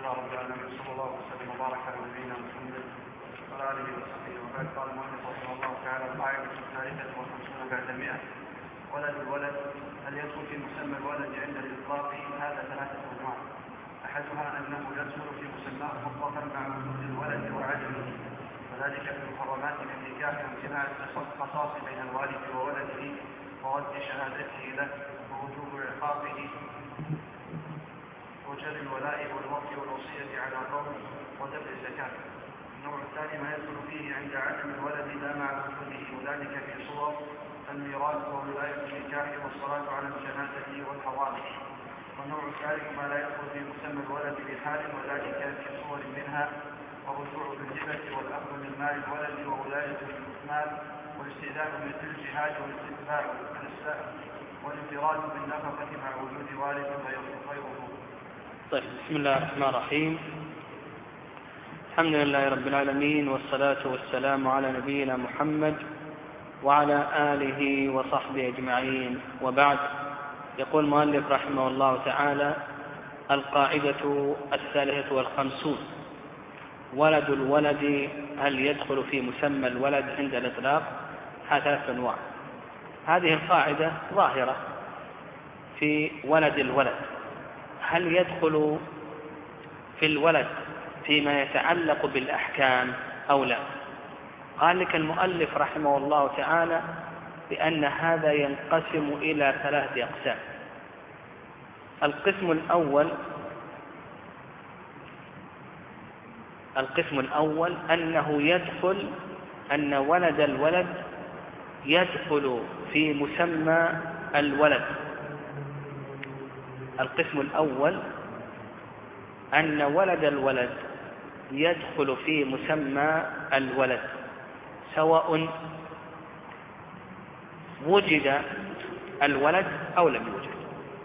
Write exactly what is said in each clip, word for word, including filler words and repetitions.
لله رب العالمين، صلى الله وسلم وبارك على نبينا محمد وعلى اله وصحبه وبعد. قال المؤلف رحمه الله تعالى: القاعدة الثالثة والخمسون بعد مئة: ولد الولد هل يدخل في مسمى الولد عند الإطلاق؟ هذا ثلاثة أنواع. أحدها أنه يدخل في مسماه مطلقا مع وجود الولد وعدمه، وذلك في المحرمات من النكاح وامتناع القصاص بين الوالد وولده ورد شهادته له ووجوب عقابه وجر الولاء والوقت والوصية على قوم ودفع الزكاة. النوع الثاني ما يدخل فيه عند عدم الولد لا مع وجوده، وذلك في صور الميراث وولاية النكاح والصلاة على الجنازة والحوادث. والنوع الثالث ما لا يدخل في مسمى الولد بحال، وذلك في صور منها الرجوع بالهبة والأخذ من مال الولد وولاية المال والاستئذان مثل الجهاد والاستتباع والانفراد بالنفقة مع وجود والد غيره. طيب، بسم الله الرحمن الرحيم. الحمد لله رب العالمين، والصلاة والسلام على نبينا محمد وعلى آله وصحبه أجمعين، وبعد. يقول المؤلف رحمه الله تعالى: القاعدة الثالثة والخمسون: ولد الولد هل يدخل في مسمى الولد عند الإطلاق؟ ثلاثة أنواع. هذه القاعدة ظاهرة في ولد الولد، هل يدخل في الولد فيما يتعلق بالأحكام أو لا؟ قال لك المؤلف رحمه الله تعالى بأن هذا ينقسم إلى ثلاثة أقسام. القسم الأول القسم الأول أنه يدخل أن ولد الولد يدخل في مسمى الولد. القسم الأول أن ولد الولد يدخل في مسمى الولد سواء وجد الولد أو لم يوجد.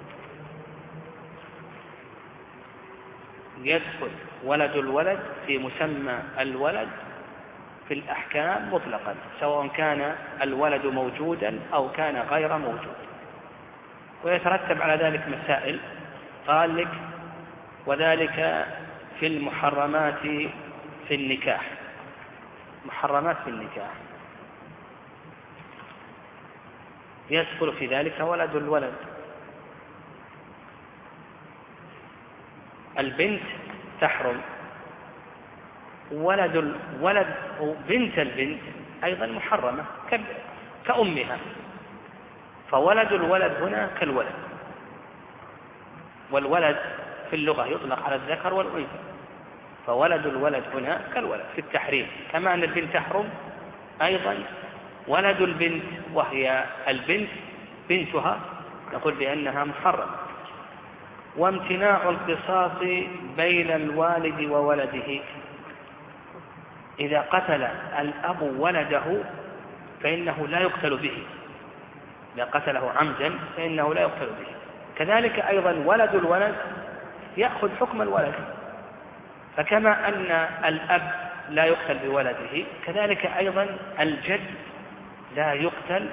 يدخل ولد الولد في مسمى الولد في الأحكام مطلقا، سواء كان الولد موجودا أو كان غير موجود. ويترتب على ذلك مسائل، قال لك: وذلك في المحرمات في النكاح. محرمات في النكاح يدخل في ذلك ولد الولد. البنت تحرم، ولد الولد بنت البنت أيضا محرمة كأمها، فولد الولد هنا كالولد. والولد في اللغة يطلق على الذكر والأنثى، فولد الولد هنا كالولد في التحريم، كما أن البنت تحرم أيضا ولد البنت وهي البنت بنتها نقول بأنها محرمة. وامتناع القصاص بين الوالد وولده: إذا قتل الأب ولده فإنه لا يقتل به، إذا قتله عمدا فإنه لا يقتل به. كذلك أيضا ولد الولد يأخذ حكم الولد، فكما أن الأب لا يقتل بولده كذلك أيضا الجد لا يقتل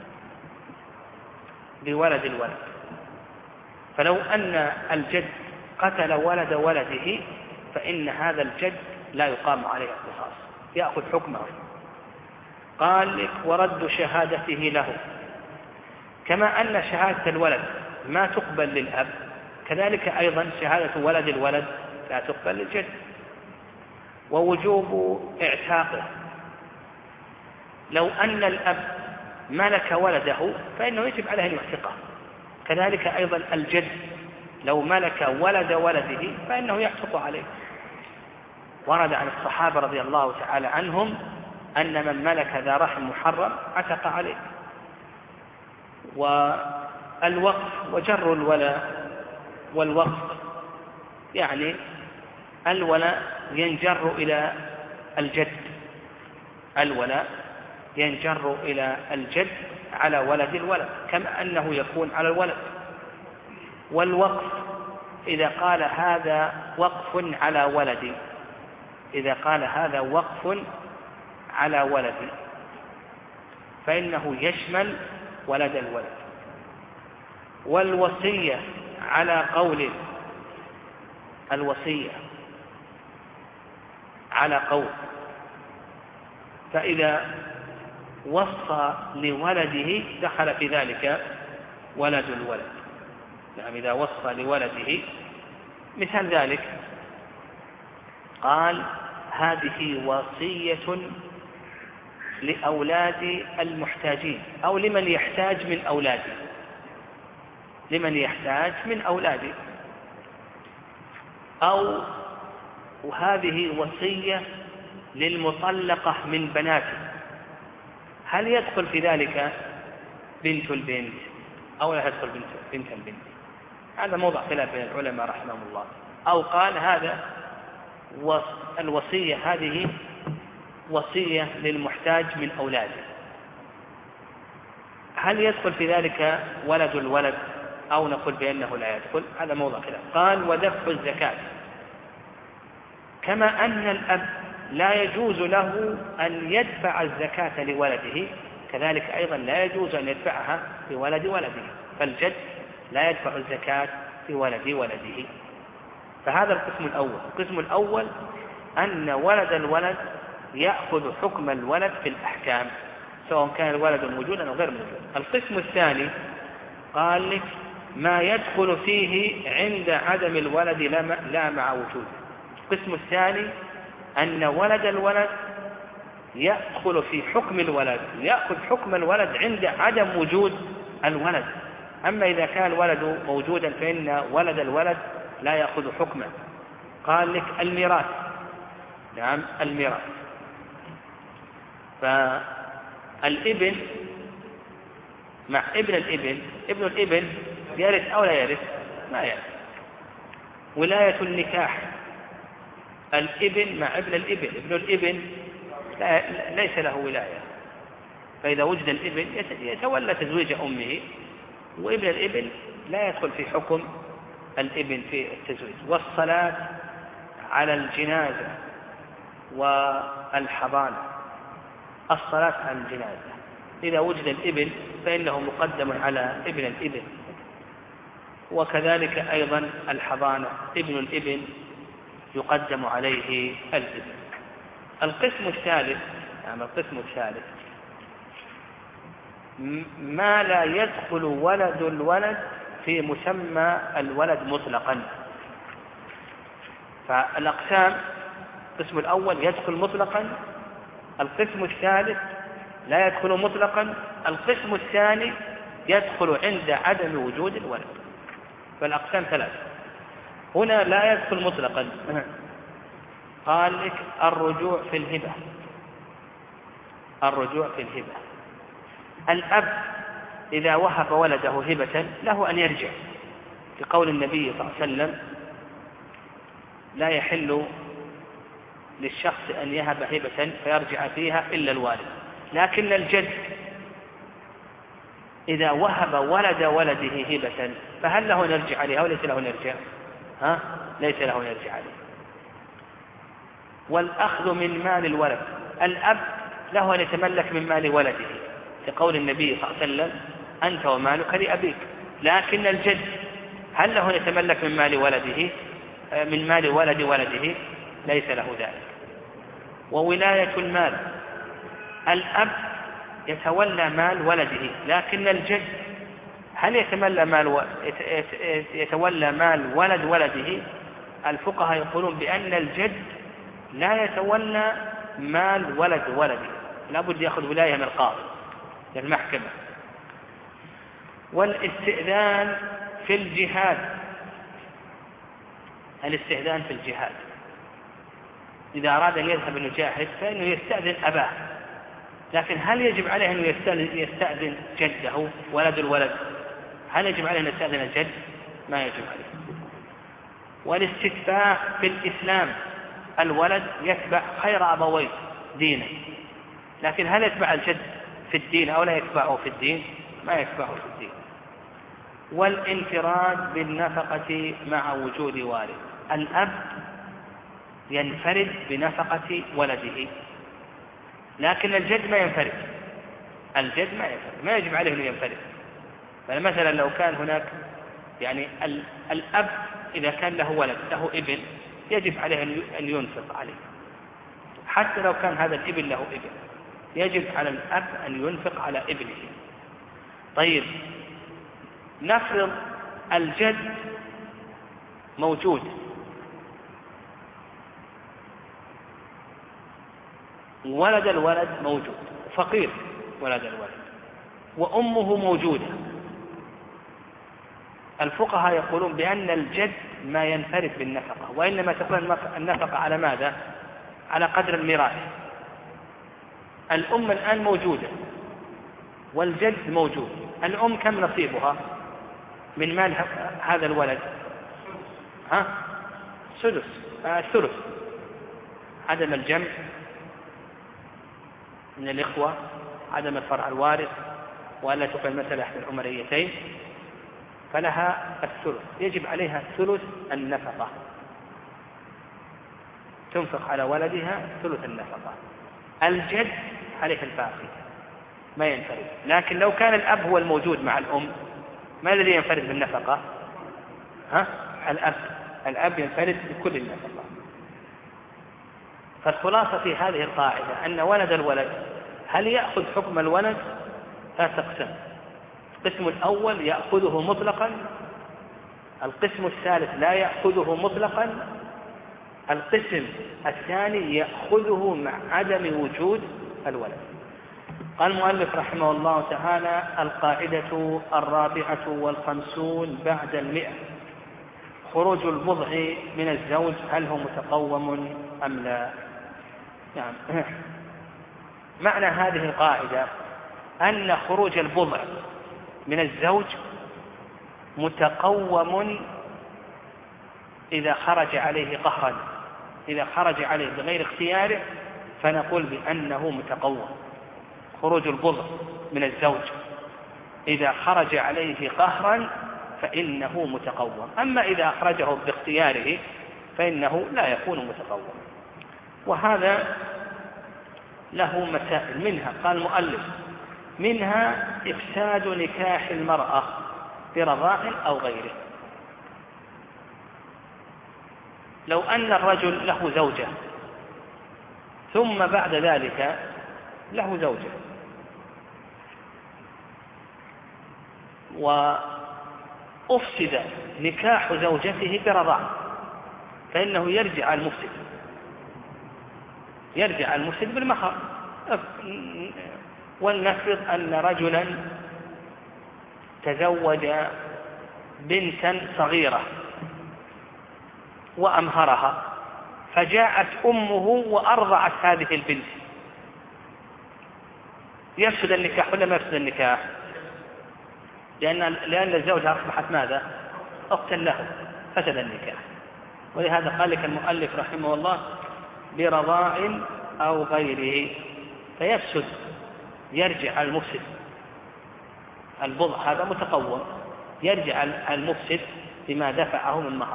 بولد الولد. فلو أن الجد قتل ولد ولده فإن هذا الجد لا يقام عليه القصاص، يأخذ حكمه. قال لك: ورد شهادته له، كما أن شهادة الولد ما تقبل للأب كذلك أيضا شهادة ولد الولد لا تقبل للجد. ووجوب اعتاقه، لو أن الأب ملك ولده فإنه يجب عليه أن يعتقه، كذلك أيضا الجد لو ملك ولد ولده فإنه يعتق عليه. ورد عن الصحابة رضي الله تعالى عنهم أن من ملك ذا رحم محرم عتق عليه. والوقف وجر الولاء والوقف، يعني الولاء ينجر إلى الجد، الولاء ينجر إلى الجد على ولد الولد كما أنه يكون على الولد. والوقف إذا قال هذا وقف على ولدي، إذا قال هذا وقف على ولدي فإنه يشمل ولد الولد. والوصية على قول الوصية على قول. فإذا وصى لولده دخل في ذلك ولد الولد. نعم، إذا وصى لولده، مثال ذلك قال هذه وصية لأولاد المحتاجين، أو لمن يحتاج من أولادي، لمن يحتاج من أولادي، أو وهذه وصية للمطلقة من بناته. هل يدخل في ذلك بنت البنت أو لا تدخل بنت, بنت البنت؟ هذا موضع خلاف بين العلماء رحمهم الله. أو قال هذا الوصية هذه وصية للمحتاج من أولاده، هل يدخل في ذلك ولد الولد أو نقول بأنه لا يدخل؟ هذا موضع خلاف. قال ودفع الزكاة، كما أن الأب لا يجوز له أن يدفع الزكاة لولده، كذلك أيضا لا يجوز أن يدفعها لولد ولده، فالجد لا يدفع الزكاة لولد ولده. فهذا القسم الأول. القسم الأول أن ولد الولد يأخذ حكم الولد في الأحكام، سواء كان الولد موجودا أو غير موجود. القسم الثاني قال لك ما يدخل فيه عند عدم الولد لا مع وجوده. القسم الثاني أن ولد الولد يدخل في حكم الولد، يأخذ حكم الولد عند عدم وجود الولد. أما إذا كان الولد موجودا فإن ولد الولد لا يأخذ حكمه. قال لك الميراث، نعم الميراث، فالابن مع ابن الابن، ابن الابن يرث أو لا يرث؟ ما يرث. ولاية النكاح، الابن مع ابن الابن، ابن الابن ليس له ولاية، فإذا وجد الابن يتولى تزويج أمه، وابن الابن لا يدخل في حكم الابن في التزويج. والصلاة على الجنازة والحضانة، الصلاة على الجنازة إذا وجد الابن فإنه مقدم على ابن الابن، وكذلك أيضا الحضانة ابن الابن يقدم عليه الابن. القسم الثالث، يعني القسم الثالث ما لا يدخل ولد الولد في مسمى الولد مطلقا. فالأقسام: القسم الأول يدخل مطلقا، القسم الثالث لا يدخل مطلقا، القسم الثاني يدخل عند عدم وجود الولد. فالأقسام ثلاثة. هنا لا يدخل مطلقا، قال لك الرجوع في الهبة، الرجوع في الهبة. الأب إذا وهب ولده هبة له أن يرجع، لقول النبي صلى الله عليه وسلم: لا يحل للشخص أن يهب هبة فيرجع فيها إلا الوالد. لكن الجد إذا وهب ولد ولده هبة فهل له أن يرجع عليها أو ليس له أن يرجع؟ ها؟ ليس له أن يرجع عليها. والأخذ من مال الولد، الأب له أن يتملك من مال ولده، لقول النبي صلى الله عليه وسلم: أنت ومالك لأبيك. لكن الجد هل له أن يتملك من مال ولده من مال ولد ولده؟ ليس له ذلك. وولاية المال، الأب يتولى مال ولده، لكن الجد هل يتولى مال و... يتولى مال ولد ولده؟ الفقهاء يقولون بأن الجد لا يتولى مال ولد ولده، لا بد يأخذ ولاية من القاضي للمحكمة. والاستئذان في الجهاد، الاستئذان في الجهاد إذا أراد أن يذهب يجاهد فإنه يستأذن أباه، لكن هل يجب عليه أن يستأذن جده ولد الولد؟ هل يجب عليه أن يستأذن الجد؟ ما يجب عليه. والاستتباع في الإسلام، الولد يتبع خير أبويه دينه، لكن هل يتبع الجد في الدين أو لا يتبعه في الدين؟ ما يتبعه في الدين. والانفراد بالنفقة مع وجود والد، الأب ينفرد بنفقة ولده، لكن الجد ما ينفرد، الجد ما ينفرد، ما يجب عليه أن ينفرد. فمثلا لو كان هناك يعني الأب إذا كان له ولد له ابن يجب عليه أن ينفق عليه، حتى لو كان هذا الابن له ابن يجب على الأب أن ينفق على ابنه. طيب نفرض الجد موجود ولد الولد موجود، فقير ولد الولد، وأمه موجودة. الفقهاء يقولون بأن الجد ما ينفرد بالنفقة، وإنما تكون النفقة على ماذا؟ على قدر الميراث. الأم الآن موجودة والجد موجود، الأم كم نصيبها من مال هذا الولد؟ ها؟ سدس الثلث. عدم الجمع من الإخوة، عدم الفرع الوارث، وألا تقل مثل أحد العمريتين، فلها الثلث، يجب عليها ثلث النفقة، تنفق على ولدها ثلث النفقة. الجد عليه الباقي ما ينفرد. لكن لو كان الأب هو الموجود مع الأم، ما الذي ينفرد بالنفقة؟ ها؟ الأب الأب ينفرد بكل النفقة. فالخلاصة في هذه القاعدة أن ولد الولد هل يأخذ حكم الولد؟ ثلاث أقسام. القسم الأول يأخذه مطلقا، القسم الثالث لا يأخذه مطلقا، القسم الثاني يأخذه مع عدم وجود الولد. قال المؤلف رحمه الله تعالى: القاعدة الرابعة والخمسون بعد المئة: خروج البضع من الزوج هل هو متقوم أم لا؟ يعني معنى هذه القاعدة أن خروج البضع من الزوج متقوم إذا خرج عليه قهرا. إذا خرج عليه بغير اختياره فنقول بأنه متقوم. خروج البضع من الزوج إذا خرج عليه قهرا فإنه متقوم، أما إذا أخرجه باختياره فإنه لا يكون متقوم. وهذا له مسائل، منها قال المؤلف: منها إفساد نكاح المرأة برضاع أو غيره. لو أن الرجل له زوجة ثم بعد ذلك له زوجة وأفسد نكاح زوجته برضاع، فإنه يرجع المفسد يرجع المفسد بالمهر. ولنفرض أن رجلا تزوج بنتا صغيرة وأمهرها، فجاءت أمه وأرضعت هذه البنت، يفسد النكاح ولا ما يفسد النكاح؟ لأن لأن الزوجة أصبحت ماذا؟ أختا له، فسد النكاح. ولهذا قال لك المؤلف رحمه الله: برضاع أو غيره، فيفسد، يرجع المفسد. البضع هذا متقوم، يرجع المفسد بما دفعه من مهر.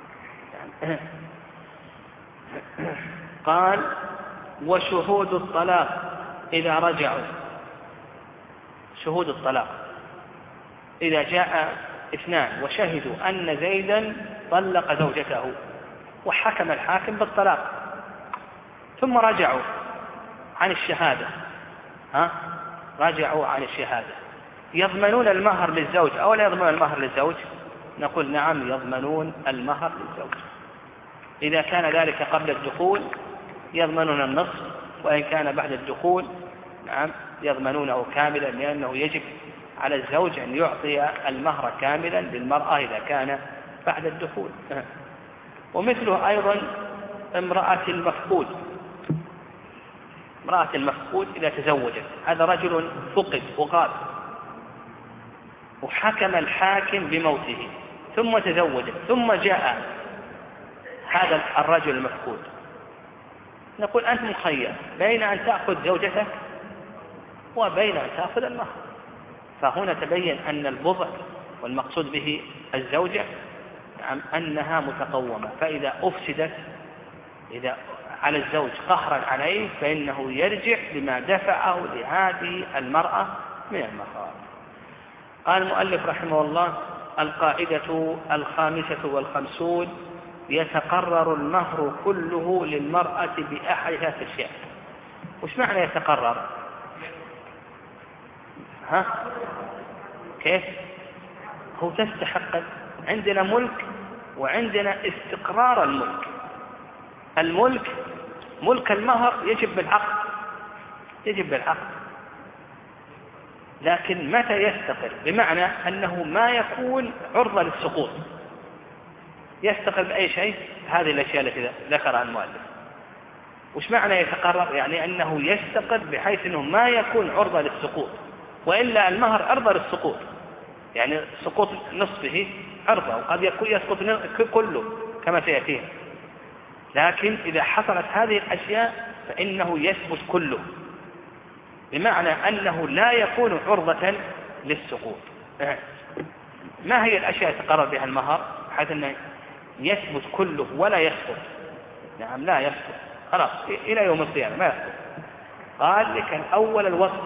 قال: وشهود الطلاق إذا رجعوا. شهود الطلاق إذا جاء اثنان وشهدوا أن زيدا طلق زوجته وحكم الحاكم بالطلاق ثم رجعوا عن الشهادة، ها؟ رجعوا عن الشهادة، يضمنون المهر للزوج أو لا يضمنون المهر للزوج؟ نقول نعم، يضمنون المهر للزوج. إذا كان ذلك قبل الدخول يضمنون النصف، وإن كان بعد الدخول نعم يضمنونه كاملا، لأنه يجب على الزوج أن يعطي المهر كاملا للمرأة إذا كان بعد الدخول. ومثله أيضا امرأة المفقود. امرأة المفقود إذا تزوجت، هذا رجل فقد وغاب وحكم الحاكم بموته ثم تزوجت، ثم جاء هذا الرجل المفقود، نقول أنت مخير بين أن تأخذ زوجتك وبين أن تأخذ المهر. فهنا تبين أن البضع والمقصود به الزوجة أنها متقومة، فإذا أفسدت إذا على الزوج قهرا عليه فإنه يرجع لما دفعه لهذه المرأة من المهر. قال المؤلف رحمه الله: القاعدة الخامسة والخمسون يتقرر المهر كله للمرأة بأحد ثلاث أشياء. وش معنى يتقرر؟ ها؟ كيف؟ هو تستحق. عندنا ملك وعندنا استقرار الملك. الملك ملك المهر يجب بالعقد، يجب بالعقد، لكن متى يستقر؟ بمعنى أنه ما يكون عرضة للسقوط. يستقر بأي شيء؟ هذه الأشياء التي ذكرها المؤلف. وش معنى يتقرر؟ يعني أنه يستقر بحيث أنه ما يكون عرضة للسقوط، وإلا المهر عرضة للسقوط، يعني سقوط نصفه عرضة، وقد يكون يسقط كله كما سيأتيه. لكن إذا حصلت هذه الأشياء فإنه يثبت كله، بمعنى أنه لا يكون عرضة للسقوط. ما هي الأشياء يتقرر بها المهر حيث أنه يثبت كله ولا يسقط؟ نعم لا يسقط، خلاص إلى يوم القيامة ما يسقط. قال لك الأول الوصف،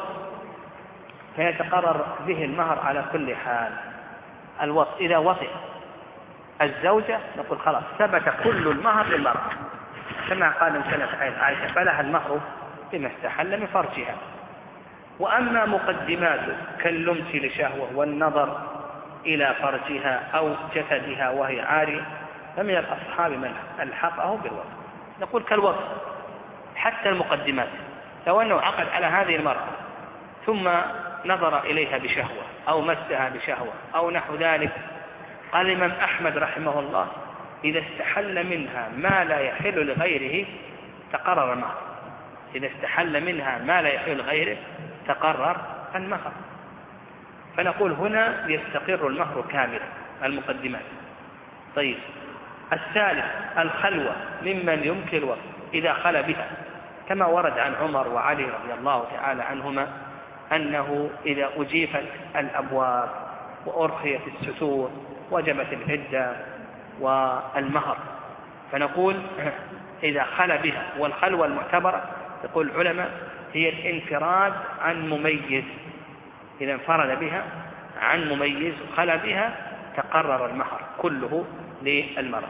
فيتقرر به المهر على كل حال. الوصف إذا وصف الزوجة نقول خلاص ثبت كل المهر للمرأة، كما قال مثلا عائشة فلها المهر بما استحل من فرجها. وأما مقدماته كاللمس لشهوة والنظر إلى فرجها أو جسدها وهي عارية فمن الأصحاب من ألحقه بالوصف. نقول كالوصف حتى المقدمات، لو أنه عقد على هذه المرأة ثم نظر إليها بشهوة أو مسها بشهوة أو نحو ذلك، قال الإمام أحمد رحمه الله إذا استحل منها ما لا يحل لغيره تقرر المهر. إذا استحل منها ما لا يحل لغيره تقرر المهر. فنقول هنا يستقر المهر كاملا المقدمات. طيب الثالث الخلوة ممن يمكن الوصف إذا خلى بها، كما ورد عن عمر وعلي رضي الله تعالى عنهما أنه إذا أجيفت الأبواب وأرخيت الستور وجبت العدة والمهر. فنقول إذا خلى بها، والخلوة المعتبرة يقول العلماء هي الانفراد عن مميز. إذا انفرد بها عن مميز خلى بها تقرر المهر كله للمرأة.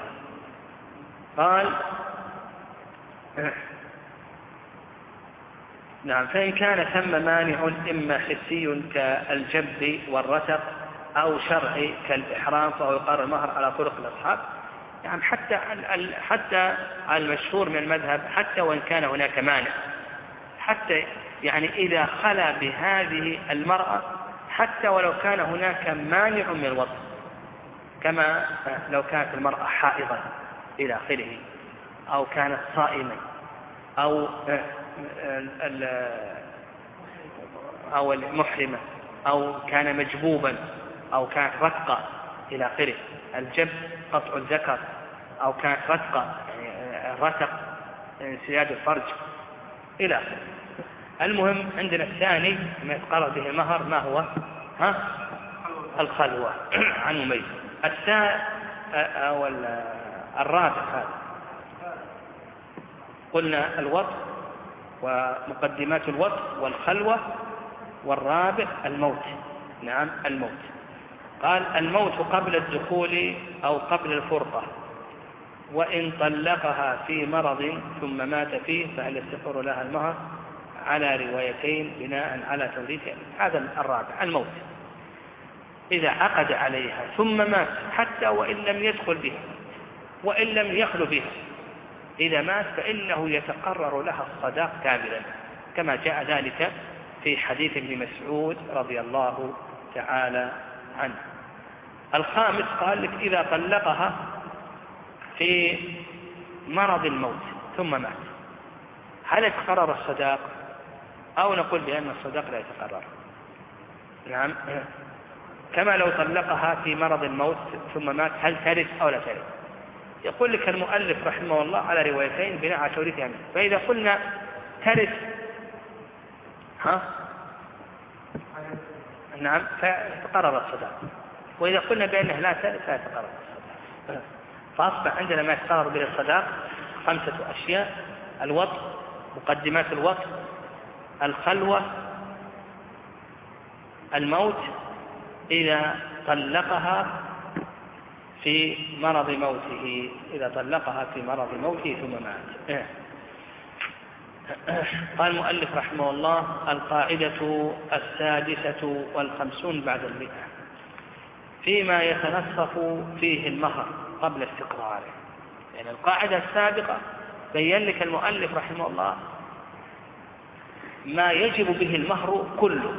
قال نعم فإن كان ثم مانع إما حسي كالجب والرتق أو شرعي كالإحرام فهو يقرر المهر على طرق الأصحاب. يعني حتى حتى المشهور من المذهب حتى وإن كان هناك مانع، حتى يعني إذا خلا بهذه المرأة حتى ولو كان هناك مانع من الوطن، كما لو كانت المرأة حائضا إلى آخره، أو كانت صائمة، أو أو المحرمة، أو كان مجبوبا، أو كانت رتقة إلى آخره. الجب قطع الذكر، أو كانت رتقة يعني رتق انسداد الفرج إلى آخره. المهم عندنا الثاني ما يتقرر به المهر ما هو؟ ها؟ الخلوة عن مميز. الثالث أو الرابع هذا قلنا الوطء ومقدمات الوطء والخلوة، والرابع الموت. نعم الموت. قال الموت قبل الدخول أو قبل الفرقة، وإن طلقها في مرض ثم مات فيه فهل يستقر لها المهر؟ على روايتين بناء على توريثها. هذا الرابع الموت. إذا عقد عليها ثم مات حتى وإن لم يدخل بها وإن لم يخل بها، إذا مات فإنه يتقرر لها الصداق كاملا، كما جاء ذلك في حديث ابن مسعود رضي الله تعالى عنه. الخامس قال لك إذا طلقها في مرض الموت ثم مات هل يتقرر الصداق أو نقول بأن الصداق لا يتقرر؟ نعم كما لو طلقها في مرض الموت ثم مات هل ترث أو لا ترث؟ يقول لك المؤلف رحمه الله على روايتين بناء على توريثها. فإذا قلنا ترث ها نعم فيتقرر الصداق، وإذا قلنا بأنه لا ترث لا يتقرر الصداق. فأصبح عندنا ما يتقرر به الصداق خمسة أشياء: الوطء، مقدمات الوطء، الخلوة، الموت إذا طلقها في مرض موته، إذا طلقها في مرض موته ثم مات. قال المؤلف رحمه الله: القاعدة السادسة والخمسون بعد المئة فيما يتنصف فيه المهر قبل استقراره. يعني القاعدة السابقة بين لك المؤلف رحمه الله ما يجب به المهر كله،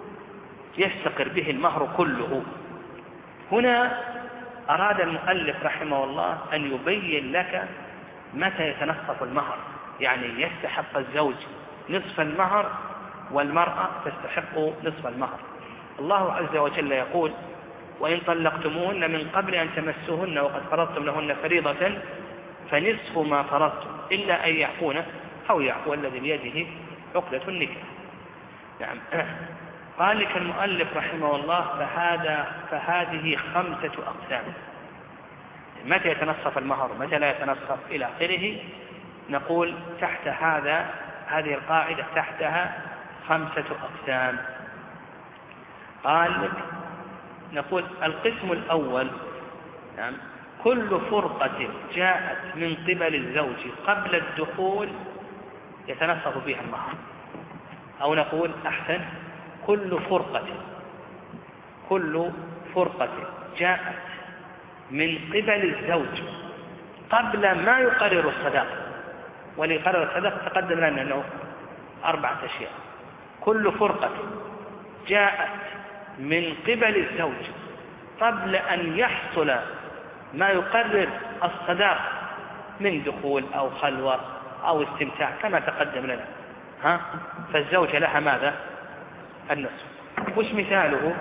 يستقر به المهر كله. هنا أراد المؤلف رحمه الله أن يبين لك متى يتنصف المهر، يعني يستحق الزوج نصف المهر والمرأة تستحق نصف المهر. الله عز وجل يقول: وإن طلقتموهن من قبل أن تمسوهن وقد فرضتم لهن فريضة فنصف ما فرضتم إلا أن يعفون أو يعفو الذي بيده عقدة النكاح. نعم. قال لك المؤلف رحمه الله: فهذا فهذه خمسة أقسام. متى يتنصف المهر متى لا يتنصف إلى آخره. نقول تحت هذا هذه القاعدة تحتها خمسة أقسام. قال لك نقول القسم الأول: نعم، كل فرقة جاءت من قبل الزوج قبل الدخول يتنصف فيها المهر. أو نقول أحسن: كل فرقة كل فرقة جاءت من قبل الزوج قبل ما يقرر الصداق. وليقرر الصداق تقدم لنا أنه أربعة أشياء. كل فرقة جاءت من قبل الزوج قبل أن يحصل ما يقرر الصداق من دخول أو خلوة أو استمتاع كما تقدم لنا، ها؟ فالزوجة لها ماذا؟ النصف. وش مثاله؟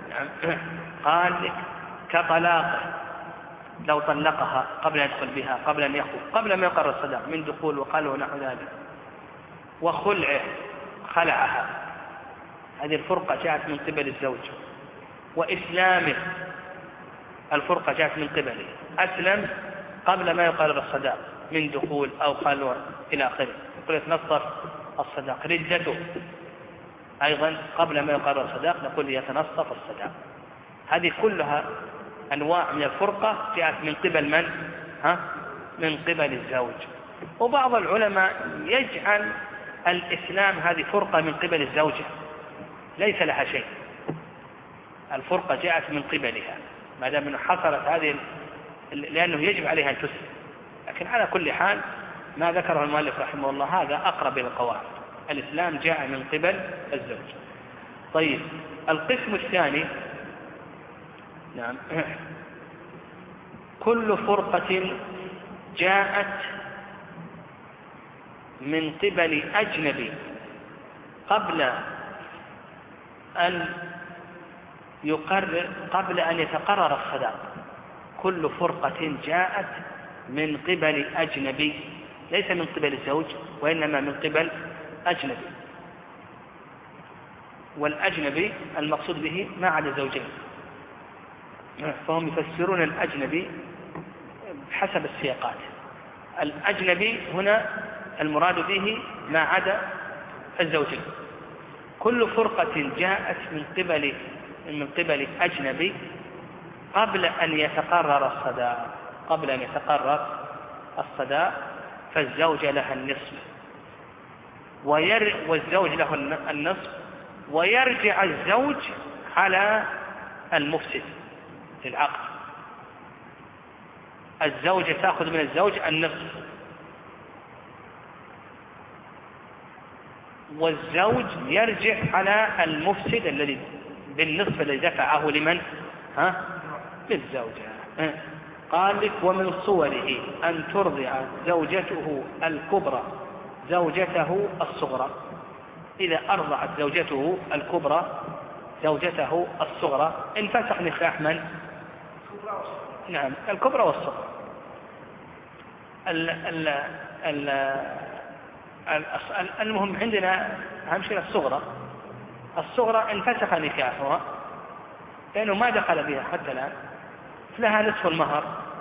قال لك كطلاقه، لو طلقها قبل أن يدخل بها، قبل أن يخلو، قبل ما يقرر الصداق من دخول وخلوة نحو ذلك. وخلعه، خلعها، هذه الفرقة جاءت من قبل الزوج. وإسلامه، الفرقة جاءت من قبله، أسلم قبل ما يقرر الصداق من دخول أو خلوة إلى آخره، يقول يتنصف الصداق. ردته أيضا قبل ما يقرر الصداق نقول يتنصف الصداق. هذه كلها أنواع من الفرقة جاءت من قبل من؟ ها؟ من قبل الزوج. وبعض العلماء يجعل الإسلام هذه فرقة من قبل الزوجة ليس لها شيء، الفرقة جاءت من قبلها ما دام أنه حصلت هذه، لأنه يجب عليها أن تسلم. لكن على كل حال ما ذكره المؤلف رحمه الله هذا أقرب إلى القواعد، الإسلام جاء من قبل الزوج. طيب القسم الثاني: نعم، كل فرقة جاءت من قبل أجنبي قبل أن يقرر قبل أن يتقرر الصداق. كل فرقة جاءت من قبل أجنبي، ليس من قبل الزوج وإنما من قبل أجنبي. والأجنبي المقصود به ما عدا زوجين، فهم يفسرون الأجنبي حسب السياقات. الأجنبي هنا المراد به ما عدا الزوجين. كل فرقة جاءت من قبل من قبل أجنبي قبل أن يتقرر الصداق قبل أن يتقرر الصداق فالزوجة لها النصف وير والزوج له النصف، ويرجع الزوج على المفسد للعقد. الزوجة تأخذ من الزوج النصف والزوج يرجع على المفسد الذي بالنصف الذي دفعه لمن؟ ها؟ للزوجة. قال لك ومن صوره أن ترضع زوجته الكبرى زوجته الصغرى. إذا أرضعت زوجته الكبرى زوجته الصغرى انفسخ نكاح من؟ نعم، الكبرى والصغرى. ال ال ال المهم عندنا أهم شيء الصغرى. الصغرى انفسخ نكاحها لأنه ما دخل بها حتى الآن، لها نصف المهر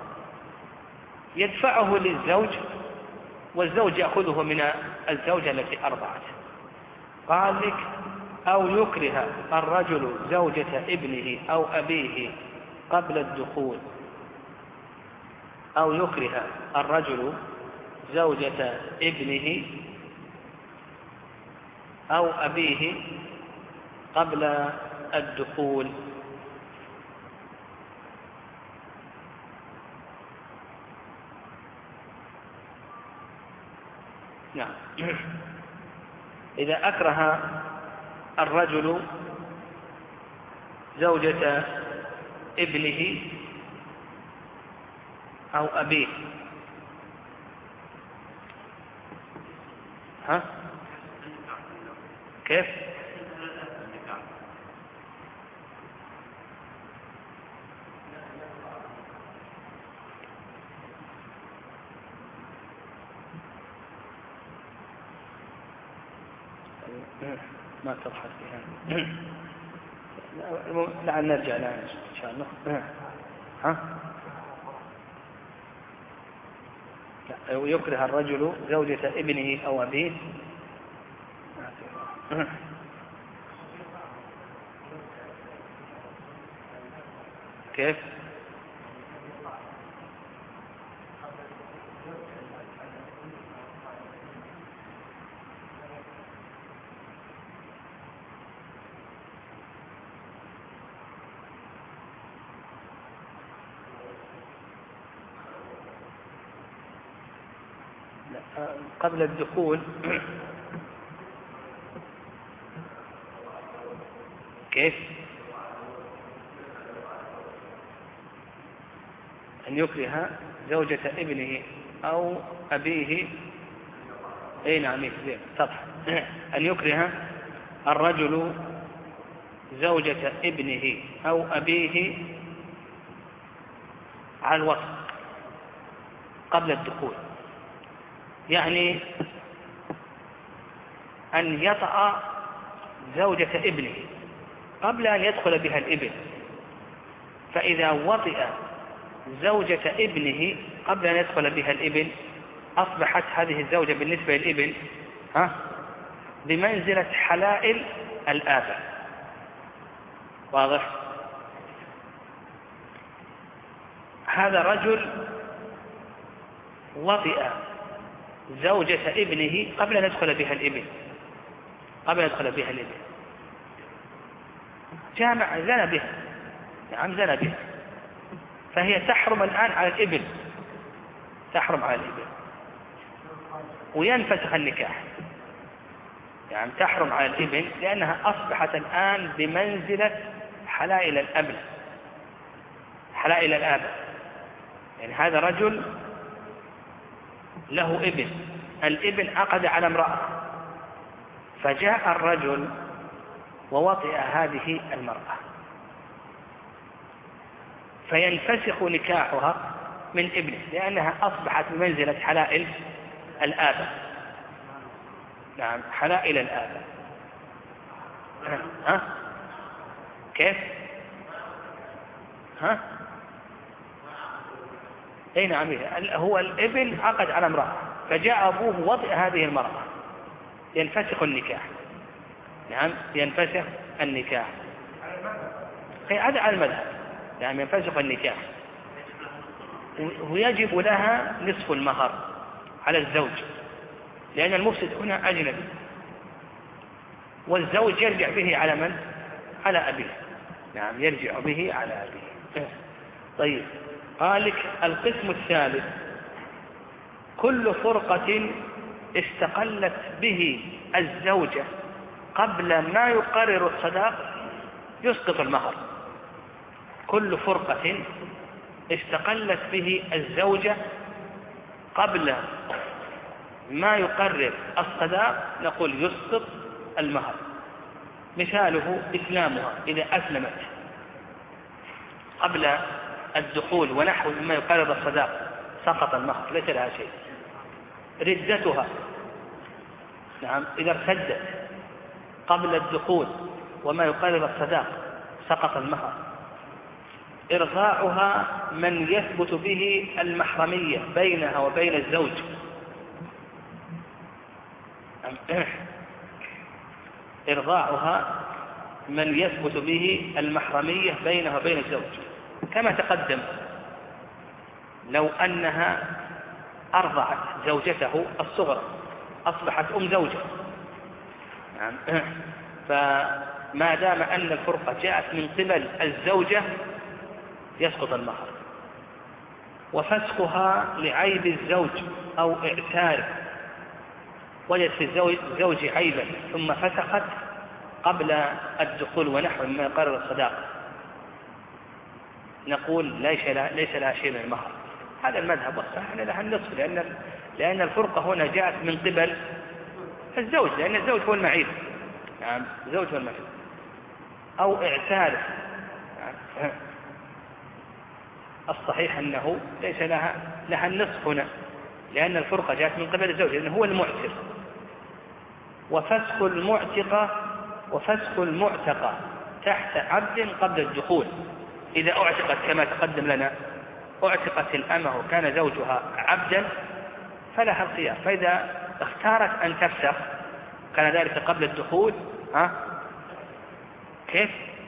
يدفعه للزوج والزوج يأخذه من الزوجة التي أرضعت. قال لك أو يكره الرجل زوجة ابنه أو أبيه قبل الدخول أو يكره الرجل زوجة ابنه أو أبيه قبل الدخول. نعم. إذا أكره الرجل زوجة ابنه أو أبيه، ها؟ كيف؟ ما تضحك فيها. لعل نرجع لها إن شاء الله. ها؟ يكره الرجل زوجة ابنه أو أبيه. كيف؟ قبل الدخول كيف؟ أن يكره زوجة ابنه أو أبيه. أي نعم صح. أن يكره الرجل زوجة ابنه أو أبيه على الوصف قبل الدخول، يعني أن يطأ زوجة ابنه قبل أن يدخل بها الابن، فإذا وطئ زوجة ابنه قبل أن يدخل بها الابن أصبحت هذه الزوجة بالنسبة للابن ها بمنزلة حلائل الآباء. واضح؟ هذا رجل وطئ زوجة ابنه قبل أن يدخل بها الابن قبل أن يدخل بها الابن جامع زنى بها، نعم زنى بها، فهي تحرم الآن على الابن، تحرم على الابن وينفسخ النكاح. يعني تحرم على الابن لأنها أصبحت الآن بمنزلة حلائل الأب، حلائل الآباء. يعني هذا رجل له ابن، الابن عقد على امرأة، فجاء الرجل ووطئ هذه المرأة، فينفسخ نكاحها من ابنه لأنها أصبحت بمنزلة حلائل الآباء. نعم حلائل الآباء. ها كيف؟ ها أي نعم، هو الابن عقد على امرأة فجاء أبوه وطئ هذه المرأة، ينفسخ النكاح. نعم ينفسخ النكاح. أي هذا على المذهب، يعني ينفسخ النكاح ويجب لها نصف المهر على الزوج، لأن المفسد هنا أجنبي، والزوج يرجع به على من؟ على أبيه. نعم يرجع به على أبيه. طيب قال لك القسم الثالث: كل فرقة استقلت به الزوجة قبل ما يقرر الصداق يسقط المهر. كل فرقة استقلت به الزوجة قبل ما يقرر الصداق نقول يسقط المهر. مثاله إسلامها، إذا أسلمت قبل الدخول ونحو مما يقرر الصداق سقط المهر، ليس لها شيء. ردتها، نعم إذا ارتدت قبل الدخول وما يقرر الصداق سقط المهر. إرضاعها من يثبت به المحرمية بينها وبين الزوج، إرضاعها من يثبت به المحرمية بينها وبين الزوج كما تقدم. لو أنها أرضعت زوجته الصغرى أصبحت أم زوجة، يعني فما دام أن الفرقة جاءت من قبل الزوجة يسقط المهر. وفسخها لعيب الزوج أو إعساره، وجد في الزوج عيبا ثم فسخت قبل الدخول ونحو ما يقرر الصداقة، نقول ليس ليس لها شيء من المهر. هذا المذهب والصحيح أن لها النصف، لأن لأن الفرقة هنا جاءت من قبل الزوج، لأن الزوج هو المعيب، نعم الزوج هو المعيب أو إعساره. يعني الصحيح أنه ليس لها لها النصف هنا، لأن الفرقة جاءت من قبل الزوج لأنه هو المعتق. وفسخ المعتقة وفسخ المعتقة تحت عبد قبل الدخول، إذا أعتقت كما تقدم لنا، أعتقت الأمة وكان زوجها عبدا فلها الخيار، فإذا اختارت أن تفسخ كان ذلك قبل الدخول، ها كيف؟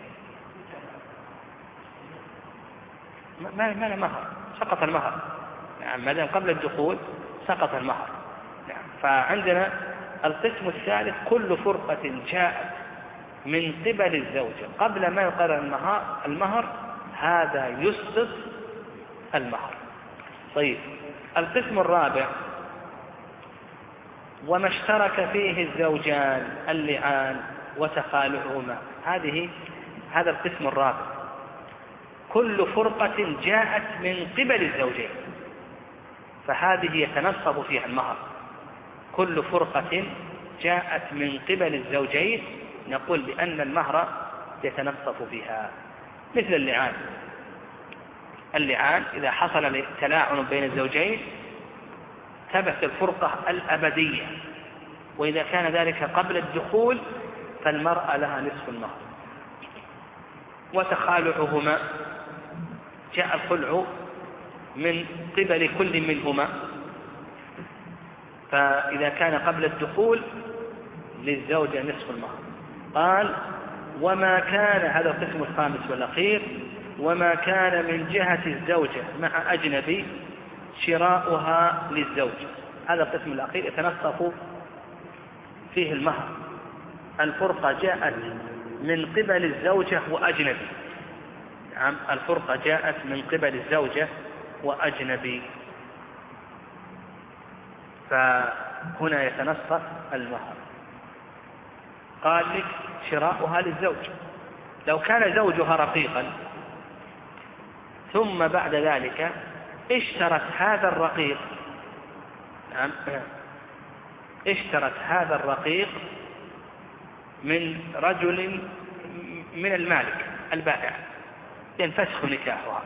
ما ما له مهر، سقط المهر. نعم ما دام قبل الدخول سقط المهر. نعم. فعندنا القسم الثالث كل فرقة جاءت من قبل الزوجة قبل ما يقرر المهر, المهر هذا يسقط المهر. طيب القسم الرابع وما اشترك فيه الزوجان اللعان وتخالعهما، هذه هذا القسم الرابع كل فرقة جاءت من قبل الزوجين، فهذه يتنصب فيها المهر. كل فرقة جاءت من قبل الزوجين نقول بأن المهر يتنصف فيها، مثل اللعان. اللعان إذا حصل تلاعن بين الزوجين ثبت الفرقة الأبدية، وإذا كان ذلك قبل الدخول فالمرأة لها نصف المهر. وتخالعهما جاء الخلع من قبل كل منهما، فإذا كان قبل الدخول للزوجة نصف المهر. قال وما كان، هذا القسم الخامس والأخير، وما كان من جهة الزوجة مع أجنبي شراؤها للزوج، هذا القسم الأخير يتنصف فيه المهر. الفرقة جاءت من قبل الزوجة وأجنبي، نعم الفرقة جاءت من قبل الزوجة وأجنبي، فهنا يتنصف المهر. قال لك شراؤها للزوج، لو كان زوجها رقيقا ثم بعد ذلك اشترت هذا الرقيق، نعم اشترت هذا الرقيق من رجل من المالك البائع ينفسخ نكاحها،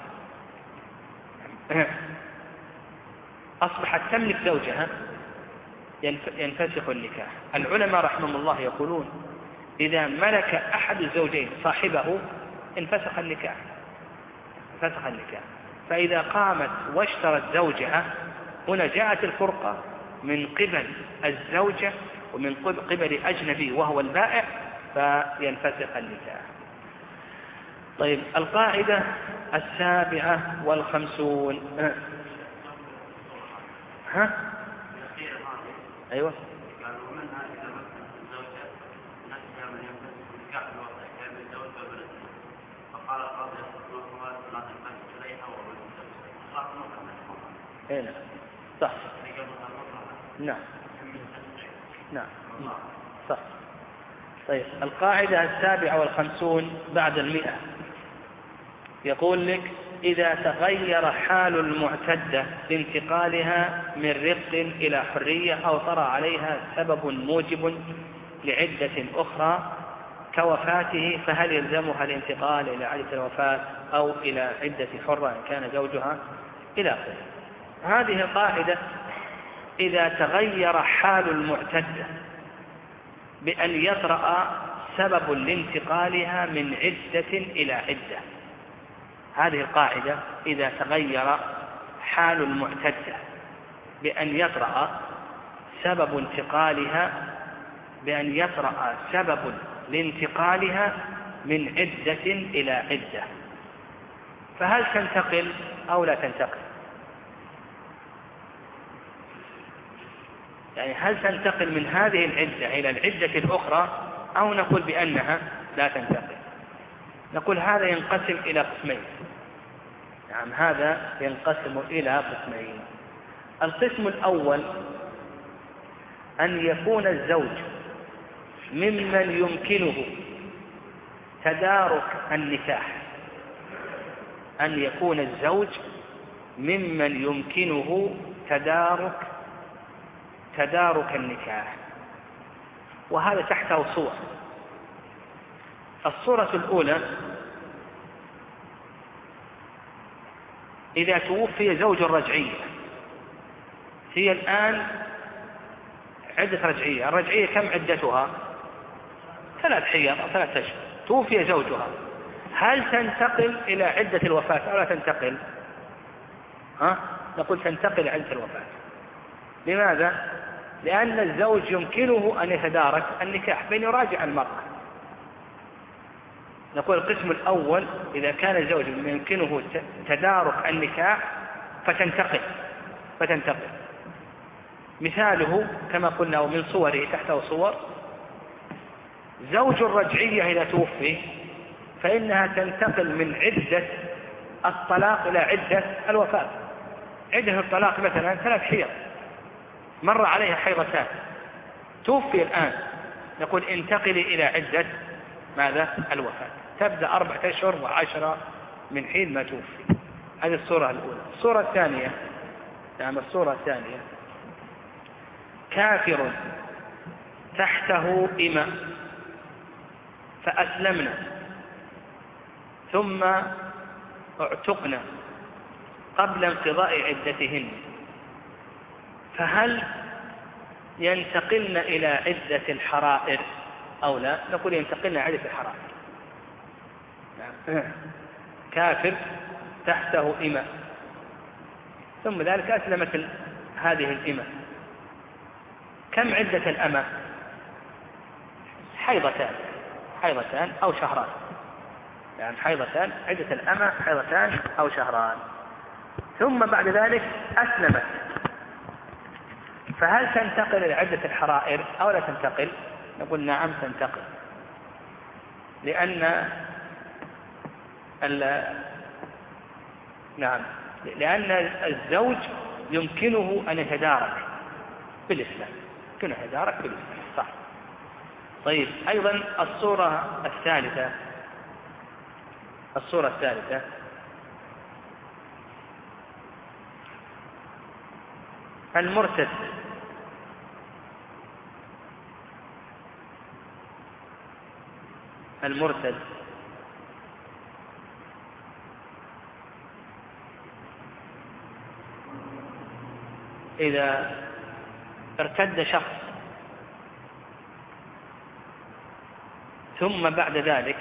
أصبحت تملك زوجها ينفسخ النكاح. العلماء رحمهم الله يقولون إذا ملك أحد الزوجين صاحبه انفسخ النكاح، انفسخ النكاح. فإذا قامت واشترت زوجها هنا جاءت الفرقة من قبل الزوجة ومن قبل أجنبي وهو البائع، فينفسخ النكاح. طيب القاعدة السابعة والخمسون، ها أيوة هنا صح، نعم نعم صح. طيب القاعدة السابعة والخمسون بعد المئة يقول لك إذا تغير حال المعتدة لانتقالها من رق إلى حرية أو طرأ عليها سبب موجب لعدة أخرى كوفاته فهل يلزمها الانتقال إلى عدة الوفاة أو إلى عدة حرة إن كان زوجها إلى آخره. هذه القاعدة إذا تغير حال المعتدة بأن يطرأ سبب لانتقالها من عدة إلى عدة، هذه القاعدة إذا تغير حال المعتدة بأن يطرأ سبب انتقالها بأن يطرأ سبب لانتقالها من عدة إلى عدة، فهل تنتقل أو لا تنتقل؟ يعني هل تنتقل من هذه العدة إلى العدة الأخرى أو نقول بأنها لا تنتقل؟ نقول هذا ينقسم إلى قسمين. نعم هذا ينقسم إلى قسمين. القسم الأول أن يكون الزوج ممن يمكنه تدارك النكاح، أن يكون الزوج ممن يمكنه تدارك تدارك النكاح، وهذا تحته صور. الصورة الأولى إذا توفي زوج الرجعية، هي الآن عدة رجعية، الرجعية كم عدتها؟ ثلاث حيض أو ثلاث أشهر. توفي زوجها، هل تنتقل إلى عدة الوفاة أو لا تنتقل؟ ها؟ نقول تنتقل إلى عدة الوفاة. لماذا؟ لأن الزوج يمكنه أن يتدارك النكاح بين يراجع المرأة. نقول القسم الأول إذا كان الزوج يمكنه تدارك النكاح فتنتقل فتنتقل مثاله كما قلنا ومن صوره تحته صور. زوج الرجعية إذا توفي فإنها تنتقل من عدة الطلاق إلى عدة الوفاة. عدة الطلاق مثلا ثلاث حيض، مر عليها حيضتان، توفي الآن، نقول انتقلي إلى عدة ماذا؟ الوفاة، تبدأ أربعة أشهر وعشرة من حين ما توفي. هذه الصورة الأولى. الصورة الثانية، نعم الصورة الثانية كافر تحته إماء فأسلمنا ثم اعتقنا قبل انقضاء عدتهن، فهل ينتقلن إلى عدة الحرائر أو لا؟ نقول ينتقلن إلى عدة الحرائر. كافر تحته إماء ثم ذلك أسلمت هذه الإماء، كم عدة الأمة؟ حيضتان حيضتان أو شهران، يعني حيضتان، عدة الأمة حيضتان أو شهران. ثم بعد ذلك أسلمت، فهل تنتقل إلى عدة الحرائر أو لا تنتقل؟ نقول نعم تنتقل، لأن ال... نعم لأن الزوج يمكنه أن يتدارك بالإسلام، يمكنه أن يتدارك بالإسلام، صح. طيب أيضا الصورة الثالثة الصورة الثالثة المرتد. المرتد إذا ارتد شخص ثم بعد ذلك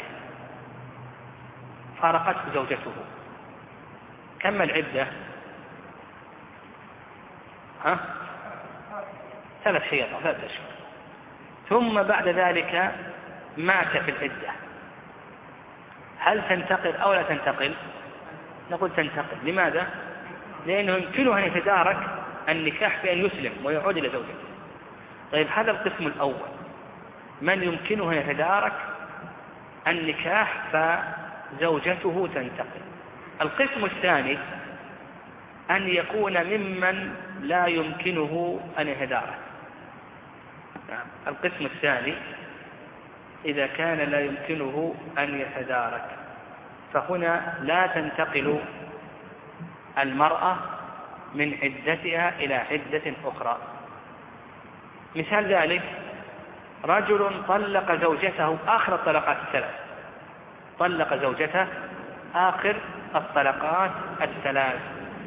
فارقته زوجته، كم العدة؟ ها؟ ثلاث حيض أو ثلاث أشهر. ثم بعد ذلك مات في العدة، هل تنتقل أو لا تنتقل؟ نقول تنتقل. لماذا؟ لأنه يمكنه أن يتدارك النكاح بأن يسلم ويعود إلى زوجته. طيب هذا القسم الأول، من يمكنه أن يتدارك النكاح فزوجته تنتقل. القسم الثاني أن يكون ممن لا يمكنه أن يتدارك. نعم. القسم الثاني إذا كان لا يمكنه أن يتدارك، فهنا لا تنتقل المرأة من عدتها إلى عدة أخرى. مثال ذلك رجل طلق زوجته آخر الطلقات الثلاث، طلق زوجته آخر الطلقات الثلاث،